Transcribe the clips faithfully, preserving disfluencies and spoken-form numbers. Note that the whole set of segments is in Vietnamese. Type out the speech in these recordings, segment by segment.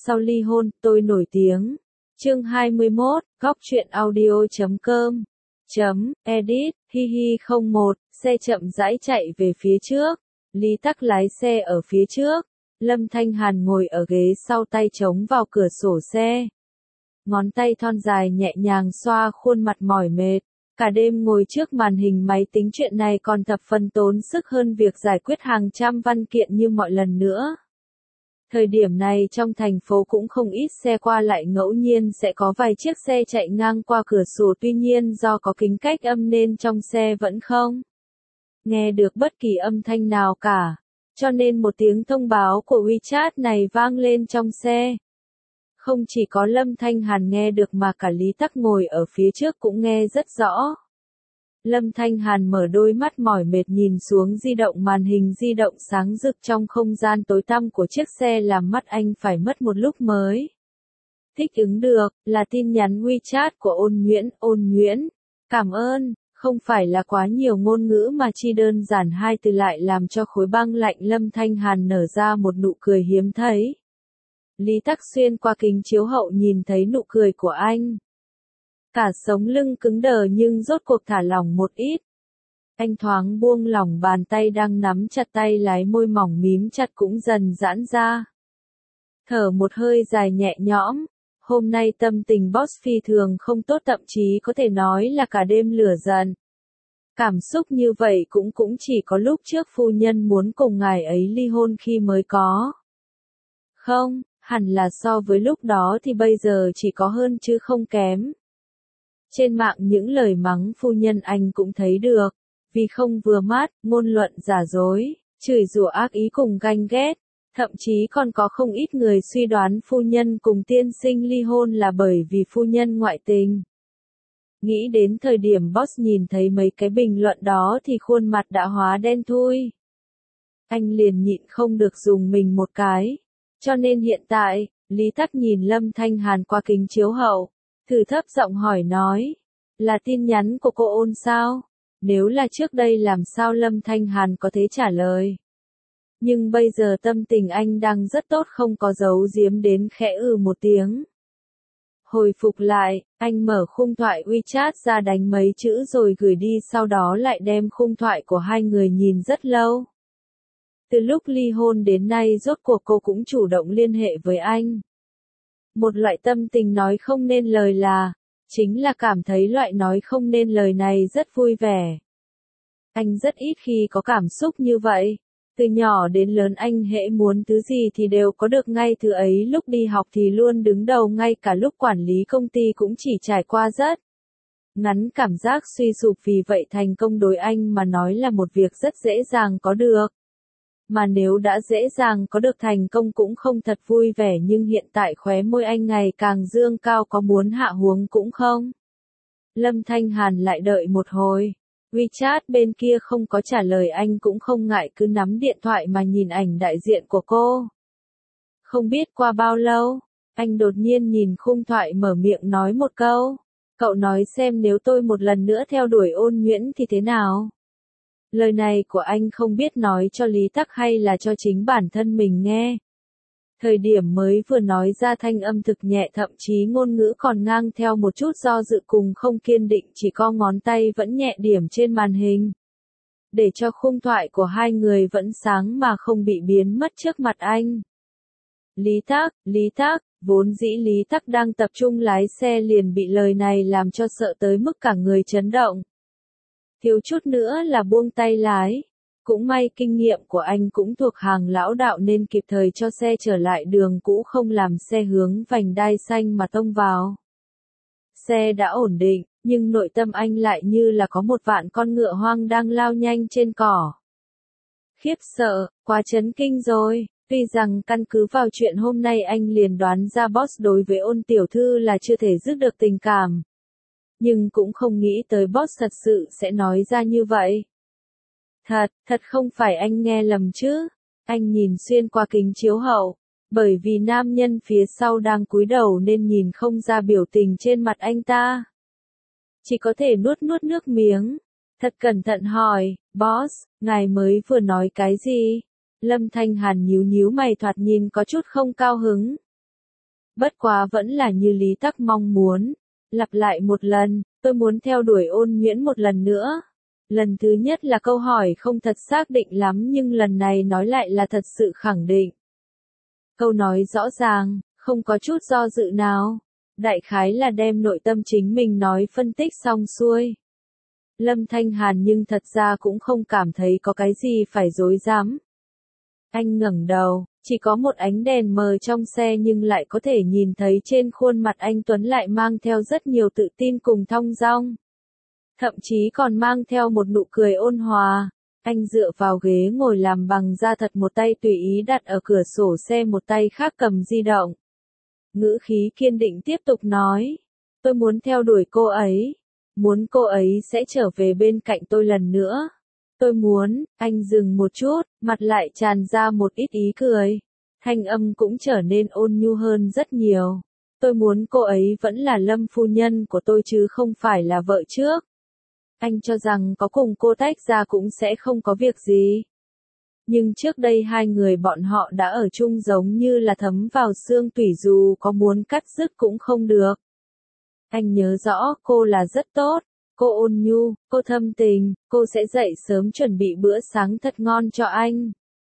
sau ly hôn, tôi nổi tiếng. Chương hai mươi mốt, góc truyện audio chấm com. Chấm, edit, hi hi không một, xe chậm rãi chạy về phía trước. Lý Tắc lái xe ở phía trước. Lâm Thanh Hàn ngồi ở ghế sau tay chống vào cửa sổ xe. Ngón tay thon dài nhẹ nhàng xoa khuôn mặt mỏi mệt. Cả đêm ngồi trước màn hình máy tính chuyện này còn thập phần tốn sức hơn việc giải quyết hàng trăm văn kiện như mọi lần nữa. Thời điểm này trong thành phố cũng không ít xe qua lại, ngẫu nhiên sẽ có vài chiếc xe chạy ngang qua cửa sổ, tuy nhiên do có kính cách âm nên trong xe vẫn không nghe được bất kỳ âm thanh nào cả. Cho nên một tiếng thông báo của WeChat này vang lên trong xe. Không chỉ có Lâm Thanh Hàn nghe được mà cả Lý Tắc ngồi ở phía trước cũng nghe rất rõ. Lâm Thanh Hàn mở đôi mắt mỏi mệt nhìn xuống di động, màn hình di động sáng rực trong không gian tối tăm của chiếc xe làm mắt anh phải mất một lúc mới thích ứng được, là tin nhắn WeChat của Ôn Nhuyễn. Ôn Nhuyễn, cảm ơn, không phải là quá nhiều ngôn ngữ mà chỉ đơn giản hai từ lại làm cho khối băng lạnh Lâm Thanh Hàn nở ra một nụ cười hiếm thấy. Lý Tắc xuyên qua kính chiếu hậu nhìn thấy nụ cười của anh. Cả sống lưng cứng đờ nhưng rốt cuộc thả lỏng một ít. Anh thoáng buông lỏng bàn tay đang nắm chặt tay lái, môi mỏng mím chặt cũng dần giãn ra. Thở một hơi dài nhẹ nhõm. Hôm nay tâm tình boss phi thường không tốt, thậm chí có thể nói là cả đêm lửa giận. Cảm xúc như vậy cũng cũng chỉ có lúc trước phu nhân muốn cùng ngài ấy ly hôn khi mới có. Không, hẳn là so với lúc đó thì bây giờ chỉ có hơn chứ không kém. Trên mạng những lời mắng phu nhân anh cũng thấy được, vì không vừa mắt, ngôn luận giả dối, chửi rủa ác ý cùng ganh ghét, thậm chí còn có không ít người suy đoán phu nhân cùng tiên sinh ly hôn là bởi vì phu nhân ngoại tình. Nghĩ đến thời điểm boss nhìn thấy mấy cái bình luận đó thì khuôn mặt đã hóa đen thui. Anh liền nhịn không được dùng mình một cái. Cho nên hiện tại, Lý Tắc nhìn Lâm Thanh Hàn qua kính chiếu hậu, thử thấp giọng hỏi nói, là tin nhắn của cô Ôn sao? Nếu là trước đây làm sao Lâm Thanh Hàn có thể trả lời. Nhưng bây giờ tâm tình anh đang rất tốt, không có giấu giếm đến khẽ ừ một tiếng. Hồi phục lại, anh mở khung thoại WeChat ra đánh mấy chữ rồi gửi đi, sau đó lại đem khung thoại của hai người nhìn rất lâu. Từ lúc ly hôn đến nay rốt cuộc cô cũng chủ động liên hệ với anh. Một loại tâm tình nói không nên lời là, chính là cảm thấy loại nói không nên lời này rất vui vẻ. Anh rất ít khi có cảm xúc như vậy. Từ nhỏ đến lớn anh hễ muốn thứ gì thì đều có được ngay thứ ấy, lúc đi học thì luôn đứng đầu, ngay cả lúc quản lý công ty cũng chỉ trải qua rất ngắn cảm giác suy sụp, vì vậy thành công đối anh mà nói là một việc rất dễ dàng có được. Mà nếu đã dễ dàng có được thành công cũng không thật vui vẻ, nhưng hiện tại khóe môi anh ngày càng dương cao, có muốn hạ huống cũng không. Lâm Thanh Hàn lại đợi một hồi. WeChat bên kia không có trả lời, anh cũng không ngại cứ nắm điện thoại mà nhìn ảnh đại diện của cô. Không biết qua bao lâu, anh đột nhiên nhìn khung thoại mở miệng nói một câu. Cậu nói xem nếu tôi một lần nữa theo đuổi Ôn Nhuyễn thì thế nào? Lời này của anh không biết nói cho Lý Tắc hay là cho chính bản thân mình nghe. Thời điểm mới vừa nói ra thanh âm thực nhẹ, thậm chí ngôn ngữ còn ngang theo một chút do dự cùng không kiên định, chỉ có ngón tay vẫn nhẹ điểm trên màn hình. Để cho khung thoại của hai người vẫn sáng mà không bị biến mất trước mặt anh. Lý Tắc, Lý Tắc, vốn dĩ Lý Tắc đang tập trung lái xe liền bị lời này làm cho sợ tới mức cả người chấn động. Thiếu chút nữa là buông tay lái. Cũng may kinh nghiệm của anh cũng thuộc hàng lão đạo nên kịp thời cho xe trở lại đường cũ, không làm xe hướng vành đai xanh mà tông vào. Xe đã ổn định, nhưng nội tâm anh lại như là có một vạn con ngựa hoang đang lao nhanh trên cỏ. Khiếp sợ, quá chấn kinh rồi. Tuy rằng căn cứ vào chuyện hôm nay anh liền đoán ra boss đối với Ôn tiểu thư là chưa thể dứt được tình cảm. Nhưng cũng không nghĩ tới boss thật sự sẽ nói ra như vậy. Thật, thật không phải anh nghe lầm chứ. Anh nhìn xuyên qua kính chiếu hậu. Bởi vì nam nhân phía sau đang cúi đầu nên nhìn không ra biểu tình trên mặt anh ta. Chỉ có thể nuốt nuốt nước miếng. Thật cẩn thận hỏi, boss, ngài mới vừa nói cái gì? Lâm Thanh Hàn nhíu nhíu mày, thoạt nhìn có chút không cao hứng. Bất quá vẫn là như Lý Tắc mong muốn. Lặp lại một lần, tôi muốn theo đuổi Ôn Nhuyễn một lần nữa. Lần thứ nhất là câu hỏi không thật xác định lắm nhưng lần này nói lại là thật sự khẳng định. Câu nói rõ ràng, không có chút do dự nào. Đại khái là đem nội tâm chính mình nói phân tích xong xuôi. Lâm Thanh Hàn nhưng thật ra cũng không cảm thấy có cái gì phải dối dám. Anh ngẩng đầu, chỉ có một ánh đèn mờ trong xe nhưng lại có thể nhìn thấy trên khuôn mặt anh Tuấn lại mang theo rất nhiều tự tin cùng thong dong. Thậm chí còn mang theo một nụ cười ôn hòa. Anh dựa vào ghế ngồi làm bằng da thật, một tay tùy ý đặt ở cửa sổ xe, một tay khác cầm di động. Ngữ khí kiên định tiếp tục nói. Tôi muốn theo đuổi cô ấy. Muốn cô ấy sẽ trở về bên cạnh tôi lần nữa. Tôi muốn, anh dừng một chút, mặt lại tràn ra một ít ý cười. Thanh âm cũng trở nên ôn nhu hơn rất nhiều. Tôi muốn cô ấy vẫn là Lâm phu nhân của tôi chứ không phải là vợ trước. Anh cho rằng có cùng cô tách ra cũng sẽ không có việc gì. Nhưng trước đây hai người bọn họ đã ở chung giống như là thấm vào xương tủy, dù có muốn cắt dứt cũng không được. Anh nhớ rõ cô là rất tốt, cô ôn nhu, cô thâm tình, cô sẽ dậy sớm chuẩn bị bữa sáng thật ngon cho anh.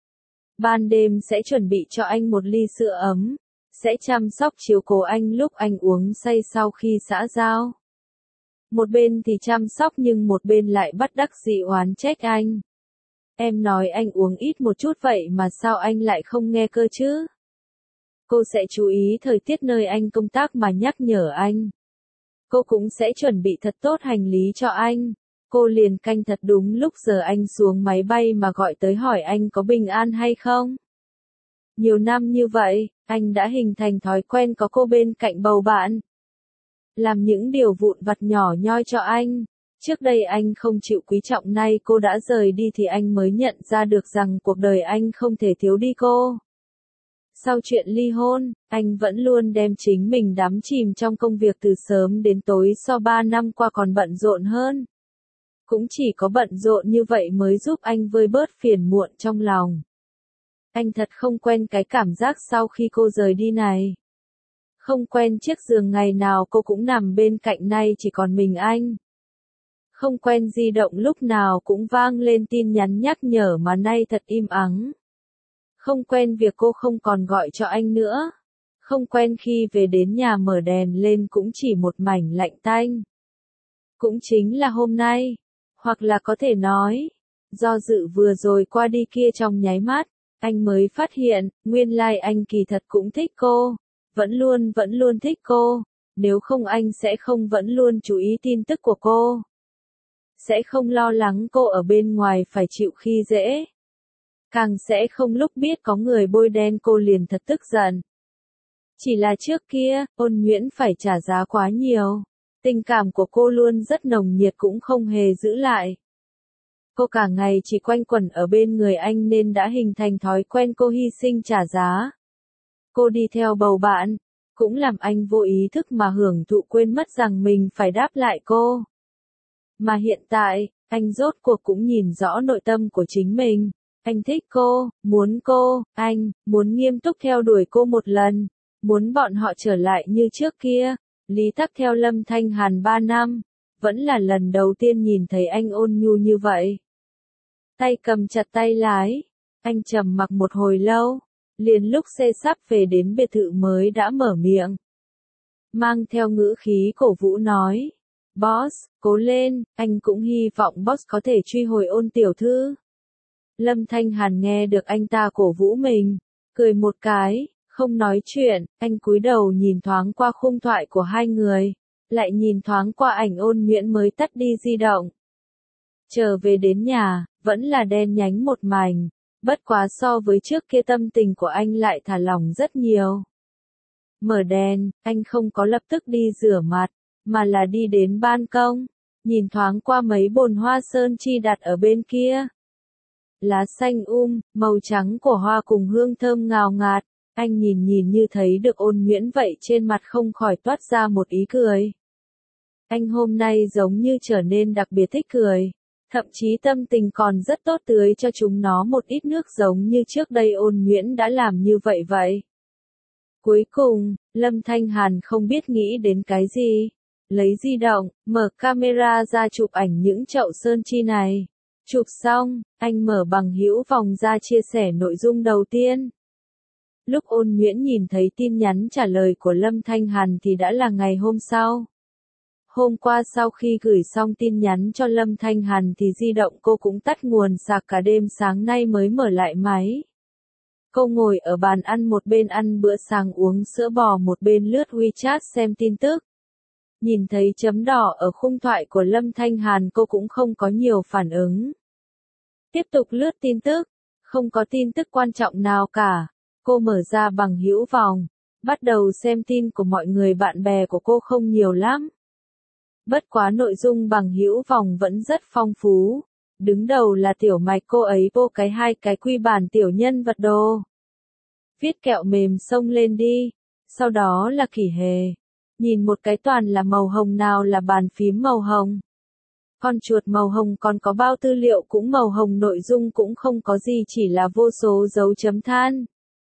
Ban đêm sẽ chuẩn bị cho anh một ly sữa ấm, sẽ chăm sóc chiếu cố anh lúc anh uống say sau khi xã giao. Một bên thì chăm sóc nhưng một bên lại bất đắc dĩ oán trách anh. Em nói anh uống ít một chút vậy mà sao anh lại không nghe cơ chứ? Cô sẽ chú ý thời tiết nơi anh công tác mà nhắc nhở anh. Cô cũng sẽ chuẩn bị thật tốt hành lý cho anh. Cô liền canh thật đúng lúc giờ anh xuống máy bay mà gọi tới hỏi anh có bình an hay không. Nhiều năm như vậy, anh đã hình thành thói quen có cô bên cạnh bầu bạn. Làm những điều vụn vặt nhỏ nhoi cho anh. Trước đây anh không chịu quý trọng, nay cô đã rời đi thì anh mới nhận ra được rằng cuộc đời anh không thể thiếu đi cô. Sau chuyện ly hôn, anh vẫn luôn đem chính mình đắm chìm trong công việc từ sớm đến tối, so ba năm qua còn bận rộn hơn. Cũng chỉ có bận rộn như vậy mới giúp anh vơi bớt phiền muộn trong lòng. Anh thật không quen cái cảm giác sau khi cô rời đi này. Không quen chiếc giường ngày nào cô cũng nằm bên cạnh, nay chỉ còn mình anh. Không quen di động lúc nào cũng vang lên tin nhắn nhắc nhở mà nay thật im ắng. Không quen việc cô không còn gọi cho anh nữa. Không quen khi về đến nhà mở đèn lên cũng chỉ một mảnh lạnh tanh. Cũng chính là hôm nay, hoặc là có thể nói, do dự vừa rồi qua đi kia trong nháy mắt, anh mới phát hiện, nguyên lai like anh kỳ thật cũng thích cô, vẫn luôn vẫn luôn thích cô, nếu không anh sẽ không vẫn luôn chú ý tin tức của cô. Sẽ không lo lắng cô ở bên ngoài phải chịu khi dễ. Càng sẽ không lúc biết có người bôi đen cô liền thật tức giận. Chỉ là trước kia, Ôn Nhuyễn phải trả giá quá nhiều. Tình cảm của cô luôn rất nồng nhiệt cũng không hề giữ lại. Cô cả ngày chỉ quanh quẩn ở bên người anh nên đã hình thành thói quen cô hy sinh trả giá. Cô đi theo bầu bạn, cũng làm anh vô ý thức mà hưởng thụ, quên mất rằng mình phải đáp lại cô. Mà hiện tại, anh rốt cuộc cũng nhìn rõ nội tâm của chính mình. Anh thích cô, muốn cô, anh, muốn nghiêm túc theo đuổi cô một lần, muốn bọn họ trở lại như trước kia. Lý Tắc theo Lâm Thanh Hàn ba năm, vẫn là lần đầu tiên nhìn thấy anh ôn nhu như vậy. Tay cầm chặt tay lái, anh trầm mặc một hồi lâu, liền lúc xe sắp về đến biệt thự mới đã mở miệng. Mang theo ngữ khí cổ vũ nói, Boss, cố lên, anh cũng hy vọng Boss có thể truy hồi Ôn tiểu thư. Lâm Thanh Hàn nghe được anh ta cổ vũ mình, cười một cái, không nói chuyện, anh cúi đầu nhìn thoáng qua khung thoại của hai người, lại nhìn thoáng qua ảnh Ôn Nhuyễn mới tắt đi di động. Trở về đến nhà, vẫn là đen nhánh một mảnh, bất quá so với trước kia tâm tình của anh lại thả lỏng rất nhiều. Mở đèn, anh không có lập tức đi rửa mặt, mà là đi đến ban công, nhìn thoáng qua mấy bồn hoa sơn chi đặt ở bên kia. Lá xanh um, màu trắng của hoa cùng hương thơm ngào ngạt, anh nhìn nhìn như thấy được Ôn Nhuyễn vậy trên mặt không khỏi toát ra một ý cười. Anh hôm nay giống như trở nên đặc biệt thích cười, thậm chí tâm tình còn rất tốt, tưới cho chúng nó một ít nước giống như trước đây Ôn Nhuyễn đã làm như vậy vậy. Cuối cùng, Lâm Thanh Hàn không biết nghĩ đến cái gì. Lấy di động, mở camera ra chụp ảnh những chậu sơn chi này. Chụp xong, anh mở bằng hữu vòng ra chia sẻ nội dung đầu tiên. Lúc Ôn Nhuyễn nhìn thấy tin nhắn trả lời của Lâm Thanh Hàn thì đã là ngày hôm sau. Hôm qua sau khi gửi xong tin nhắn cho Lâm Thanh Hàn thì di động cô cũng tắt nguồn sạc cả đêm, sáng nay mới mở lại máy. Cô ngồi ở bàn ăn, một bên ăn bữa sáng uống sữa bò, một bên lướt WeChat xem tin tức. Nhìn thấy chấm đỏ ở khung thoại của Lâm Thanh Hàn, cô cũng không có nhiều phản ứng. Tiếp tục lướt tin tức, không có tin tức quan trọng nào cả. Cô mở ra bằng hữu vòng, bắt đầu xem tin của mọi người, bạn bè của cô không nhiều lắm. Bất quá nội dung bằng hữu vòng vẫn rất phong phú. Đứng đầu là Tiểu Mạch, cô ấy vô cái hai cái quy bản tiểu nhân vật đồ. Viết kẹo mềm xông lên đi. Sau đó là Kỷ Hề. Nhìn một cái toàn là màu hồng, nào là bàn phím màu hồng. Con chuột màu hồng, còn có bao tư liệu cũng màu hồng, nội dung cũng không có gì, chỉ là vô số dấu chấm than.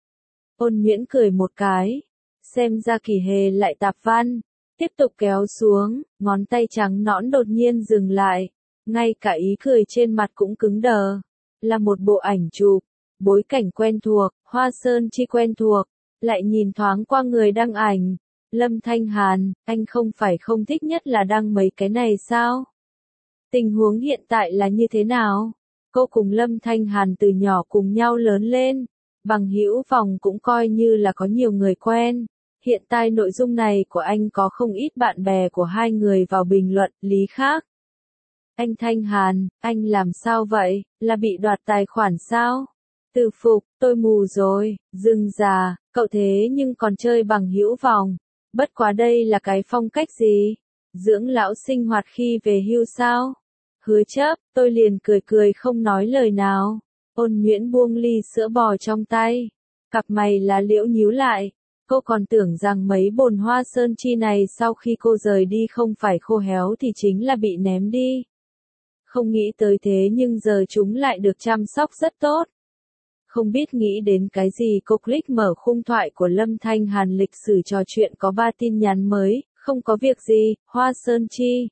Ôn Nhuyễn cười một cái. Xem ra Kỷ Hề lại tạp văn. Tiếp tục kéo xuống, ngón tay trắng nõn đột nhiên dừng lại. Ngay cả ý cười trên mặt cũng cứng đờ. Là một bộ ảnh chụp, bối cảnh quen thuộc, hoa sơn chi quen thuộc. Lại nhìn thoáng qua người đăng ảnh. Lâm Thanh Hàn, anh không phải không thích nhất là đăng mấy cái này sao? Tình huống hiện tại là như thế nào? Cô cùng Lâm Thanh Hàn từ nhỏ cùng nhau lớn lên. Bằng hữu vòng cũng coi như là có nhiều người quen. Hiện tại nội dung này của anh có không ít bạn bè của hai người vào bình luận, lý khác. Anh Thanh Hàn, anh làm sao vậy, là bị đoạt tài khoản sao? Từ phục, tôi mù rồi, dừng già, cậu thế nhưng còn chơi bằng hữu vòng. Bất quá đây là cái phong cách gì? Dưỡng lão sinh hoạt khi về hưu sao? Hứa chấp, tôi liền cười cười không nói lời nào. Ôn Nhuyễn buông ly sữa bò trong tay. Cặp mày lá liễu nhíu lại. Cô còn tưởng rằng mấy bồn hoa sơn chi này sau khi cô rời đi không phải khô héo thì chính là bị ném đi. Không nghĩ tới thế nhưng giờ chúng lại được chăm sóc rất tốt. Không biết nghĩ đến cái gì, cô click mở khung thoại của Lâm Thanh Hàn, lịch sử trò chuyện có ba tin nhắn mới, không có việc gì, hoa sơn chi.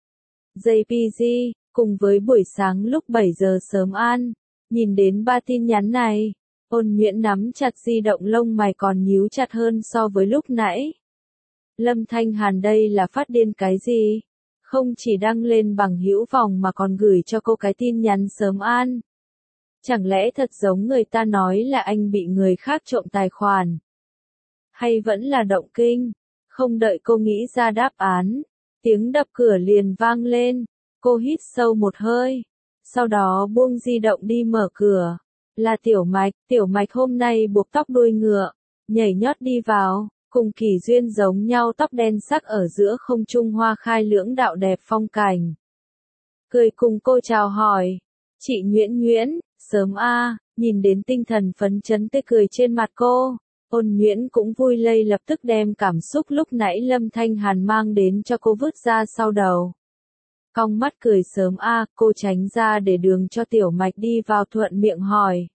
gi pê giê, cùng với buổi sáng lúc bảy giờ sớm an. Nhìn đến ba tin nhắn này, Ôn Nhuyễn nắm chặt di động, lông mày còn nhíu chặt hơn so với lúc nãy. Lâm Thanh Hàn đây là phát điên cái gì? Không chỉ đăng lên bằng hữu vòng mà còn gửi cho cô cái tin nhắn sớm an. Chẳng lẽ thật giống người ta nói là anh bị người khác trộm tài khoản? Hay vẫn là động kinh? Không đợi cô nghĩ ra đáp án, tiếng đập cửa liền vang lên. Cô hít sâu một hơi, sau đó buông di động đi mở cửa. Là Tiểu Mạch, Tiểu Mạch hôm nay buộc tóc đuôi ngựa, nhảy nhót đi vào, cùng Kỷ Duyên giống nhau, tóc đen sắc ở giữa không trung hoa khai lưỡng đạo đẹp phong cảnh. Cười cùng cô chào hỏi, chị Nhuyễn Nhuyễn, sớm a. Nhìn đến tinh thần phấn chấn tươi cười trên mặt cô, Ôn Nhuyễn cũng vui lây, lập tức đem cảm xúc lúc nãy Lâm Thanh Hàn mang đến cho cô vứt ra sau đầu. Cong mắt cười, sớm a. Cô tránh ra để đường cho Tiểu Mạch đi vào, thuận miệng hỏi.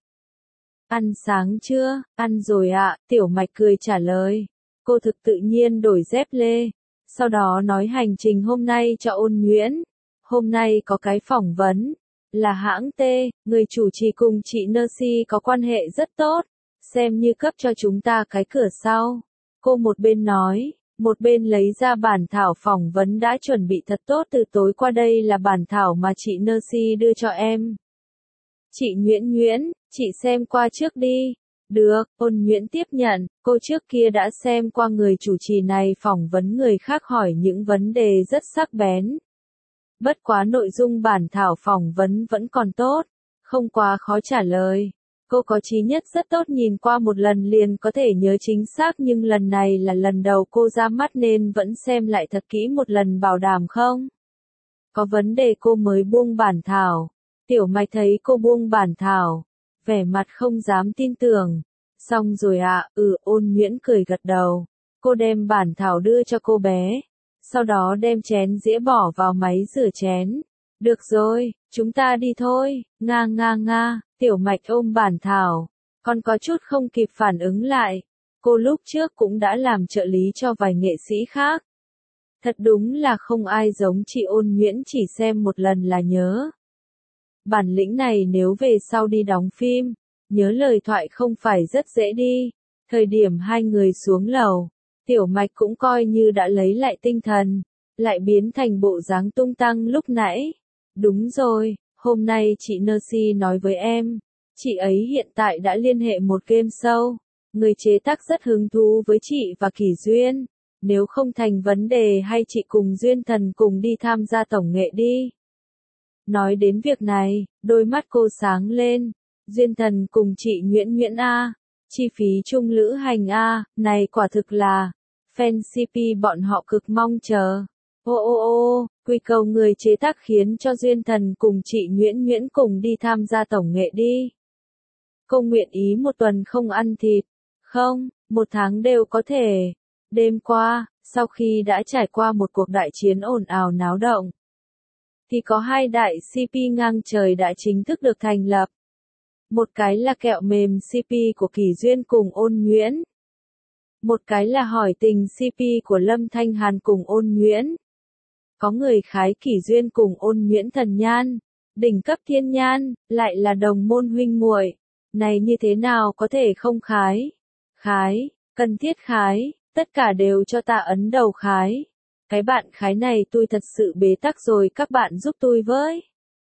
Ăn sáng chưa? Ăn rồi ạ, Tiểu Mạch cười trả lời. Cô thực tự nhiên đổi dép lê. Sau đó nói hành trình hôm nay cho Ôn Nhuyễn. Hôm nay có cái phỏng vấn. Là hãng T, người chủ trì cùng chị Nancy có quan hệ rất tốt. Xem như cấp cho chúng ta cái cửa sau. Cô một bên nói, một bên lấy ra bản thảo phỏng vấn đã chuẩn bị thật tốt từ tối qua, đây là bản thảo mà chị Nancy đưa cho em. Chị Nhuyễn Nhuyễn, chị xem qua trước đi. Được, Ôn Nhuyễn tiếp nhận, cô trước kia đã xem qua người chủ trì này phỏng vấn người khác, hỏi những vấn đề rất sắc bén. Bất quá nội dung bản thảo phỏng vấn vẫn còn tốt, không quá khó trả lời. Cô có trí nhất rất tốt, nhìn qua một lần liền có thể nhớ chính xác, nhưng lần này là lần đầu cô ra mắt nên vẫn xem lại thật kỹ một lần, bảo đảm không có vấn đề. Cô mới buông bản thảo. Tiểu Mạch thấy cô buông bản thảo, vẻ mặt không dám tin tưởng. Xong rồi ạ, à, ừ, Ôn Nhuyễn cười gật đầu. Cô đem bản thảo đưa cho cô bé. Sau đó đem chén dĩa bỏ vào máy rửa chén. Được rồi, chúng ta đi thôi. Nga nga nga, Tiểu Mạch ôm bản thảo, còn có chút không kịp phản ứng lại. cô lúc trước cũng đã làm trợ lý cho vài nghệ sĩ khác. Thật đúng là không ai giống chị Ôn Nhuyễn, chỉ xem một lần là nhớ. Bản lĩnh này nếu về sau đi đóng phim, nhớ lời thoại không phải rất dễ đi. Thời điểm hai người xuống lầu, Tiểu Mạch cũng coi như đã lấy lại tinh thần, lại biến thành bộ dáng tung tăng lúc nãy. Đúng rồi, hôm nay chị Nancy nói với em, chị ấy hiện tại đã liên hệ một game show, người chế tác rất hứng thú với chị và Kỷ Duyên. Nếu không thành vấn đề hay chị cùng Duyên Thần cùng đi tham gia tổng nghệ đi. Nói đến việc này, đôi mắt cô sáng lên. Duyên Thần cùng chị Nhuyễn Nhuyễn A, chi phí chung lữ hành A, này quả thực là fan xê pê bọn họ cực mong chờ. Ô ô ô, quy cầu người chế tác khiến cho Duyên Thần cùng chị Nhuyễn Nhuyễn cùng đi tham gia tổng nghệ đi. Cô nguyện ý một tuần không ăn thịt, không, một tháng đều có thể. Đêm qua, sau khi đã trải qua một cuộc đại chiến ồn ào náo động, thì có hai đại xê pê ngang trời đã chính thức được thành lập. Một cái là kẹo mềm xê pê của Kỷ Duyên cùng Ôn Nhuyễn. Một cái là hỏi tình xê pê của Lâm Thanh Hàn cùng Ôn Nhuyễn. Có người khái Kỷ Duyên cùng Ôn Nhuyễn thần nhan, đỉnh cấp thiên nhan, lại là đồng môn huynh muội. Này như thế nào có thể không khái? Khái, cần thiết khái, tất cả đều cho ta ấn đầu khái. Cái bạn khái này tôi thật sự bế tắc rồi, các bạn giúp tôi với.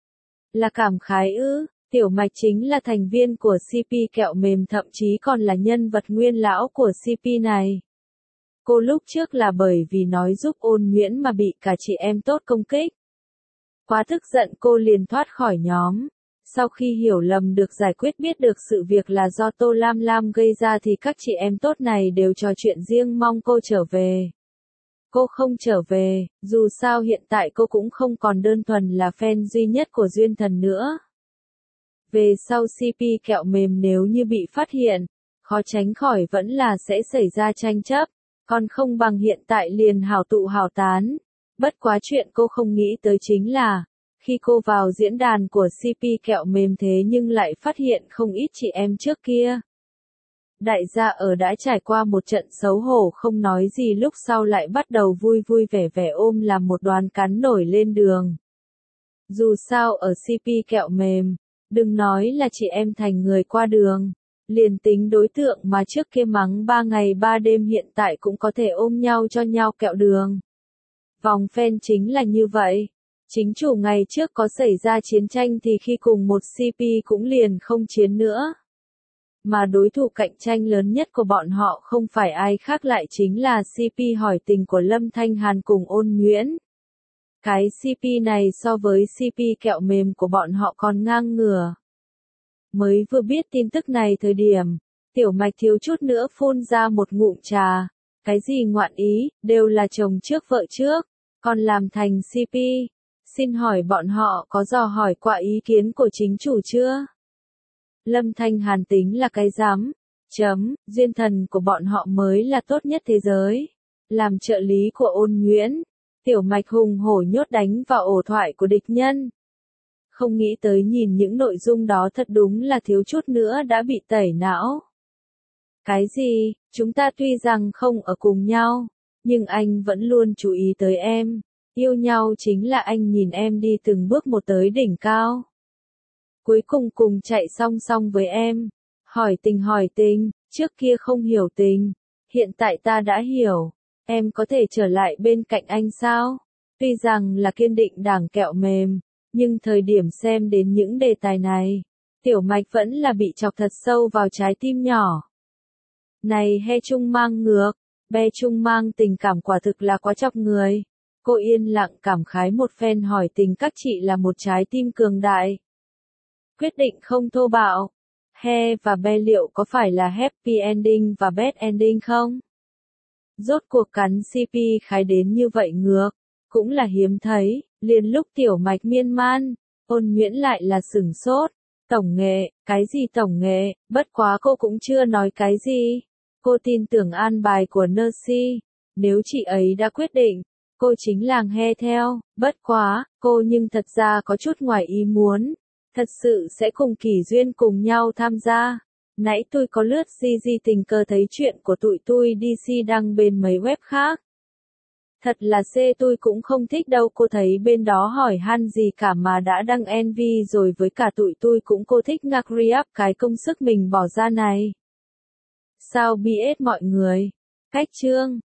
Là cảm khái ư? Tiểu Mạch chính là thành viên của xê pê kẹo mềm, thậm chí còn là nhân vật nguyên lão của xê pê này. Cô lúc trước là bởi vì nói giúp Ôn Nhuyễn mà bị cả chị em tốt công kích. Quá tức giận cô liền thoát khỏi nhóm. Sau khi hiểu lầm được giải quyết, biết được sự việc là do Tô Lam Lam gây ra thì các chị em tốt này đều trò chuyện riêng mong cô trở về. Cô không trở về, dù sao hiện tại cô cũng không còn đơn thuần là fan duy nhất của Duyên Thần nữa. Về sau xê pê kẹo mềm nếu như bị phát hiện, khó tránh khỏi vẫn là sẽ xảy ra tranh chấp, còn không bằng hiện tại liền hảo tụ hảo tán. Bất quá chuyện cô không nghĩ tới chính là, khi cô vào diễn đàn của xê pê kẹo mềm thế nhưng lại phát hiện không ít chị em trước kia. Đại gia ở đã trải qua một trận xấu hổ không nói gì, lúc sau lại bắt đầu vui vui vẻ vẻ ôm làm một đoàn cắn nổi lên đường. Dù sao ở xê pê kẹo mềm, đừng nói là chị em thành người qua đường, liền tính đối tượng mà trước kia mắng ba ngày ba đêm hiện tại cũng có thể ôm nhau cho nhau kẹo đường. Vòng fan chính là như vậy. Chính chủ ngày trước có xảy ra chiến tranh thì khi cùng một xê pê cũng liền không chiến nữa. Mà đối thủ cạnh tranh lớn nhất của bọn họ không phải ai khác lại chính là xê pê hỏi tình của Lâm Thanh Hàn cùng Ôn Nhuyễn. Cái xê pê này so với xê pê kẹo mềm của bọn họ còn ngang ngửa. Mới vừa biết tin tức này thời điểm, Tiểu Mạch thiếu chút nữa phun ra một ngụm trà. Cái gì ngoạn ý, đều là chồng trước vợ trước, còn làm thành xê pê. Xin hỏi bọn họ có dò hỏi qua ý kiến của chính chủ chưa? Lâm Thanh Hàn tính là cái dám. Chấm, Duyên Thần của bọn họ mới là tốt nhất thế giới. Làm trợ lý của Ôn Nhuyễn, Tiểu Mạch hùng hổ nhốt đánh vào ổ thoại của địch nhân. Không nghĩ tới nhìn những nội dung đó thật đúng là thiếu chút nữa đã bị tẩy não. Cái gì, chúng ta tuy rằng không ở cùng nhau, nhưng anh vẫn luôn chú ý tới em. Yêu nhau chính là anh nhìn em đi từng bước một tới đỉnh cao. Cuối cùng cùng chạy song song với em. Hỏi tình hỏi tình, trước kia không hiểu tình. Hiện tại ta đã hiểu. Em có thể trở lại bên cạnh anh sao? Tuy rằng là kiên định đảng kẹo mềm, nhưng thời điểm xem đến những đề tài này, Tiểu Mạch vẫn là bị chọc thật sâu vào trái tim nhỏ. Này he trung mang ngược, be trung mang tình cảm quả thực là quá chọc người. Cô yên lặng cảm khái một phen hỏi tình các chị là một trái tim cường đại. Quyết định không thô bạo. He và be liệu có phải là happy ending và bad ending không? Rốt cuộc cắn xê pê khái đến như vậy ngược, cũng là hiếm thấy, liền lúc Tiểu Mạch miên man, Ôn Nhuyễn lại là sửng sốt. Tổng nghệ, cái gì tổng nghệ, bất quá cô cũng chưa nói cái gì. Cô tin tưởng an bài của Nancy, nếu chị ấy đã quyết định, cô chính làng he theo, bất quá, cô nhưng thật ra có chút ngoài ý muốn, thật sự sẽ cùng Kỷ Duyên cùng nhau tham gia. Nãy tôi có lướt gi gi tình cờ thấy chuyện của tụi tôi đê xê đăng bên mấy web khác. Thật là xê tôi cũng không thích đâu, cô thấy bên đó hỏi han gì cả mà đã đăng en vê rồi, với cả tụi tôi cũng cô thích ngạc react cái công sức mình bỏ ra này. Sao bê ét mọi người? Cách chương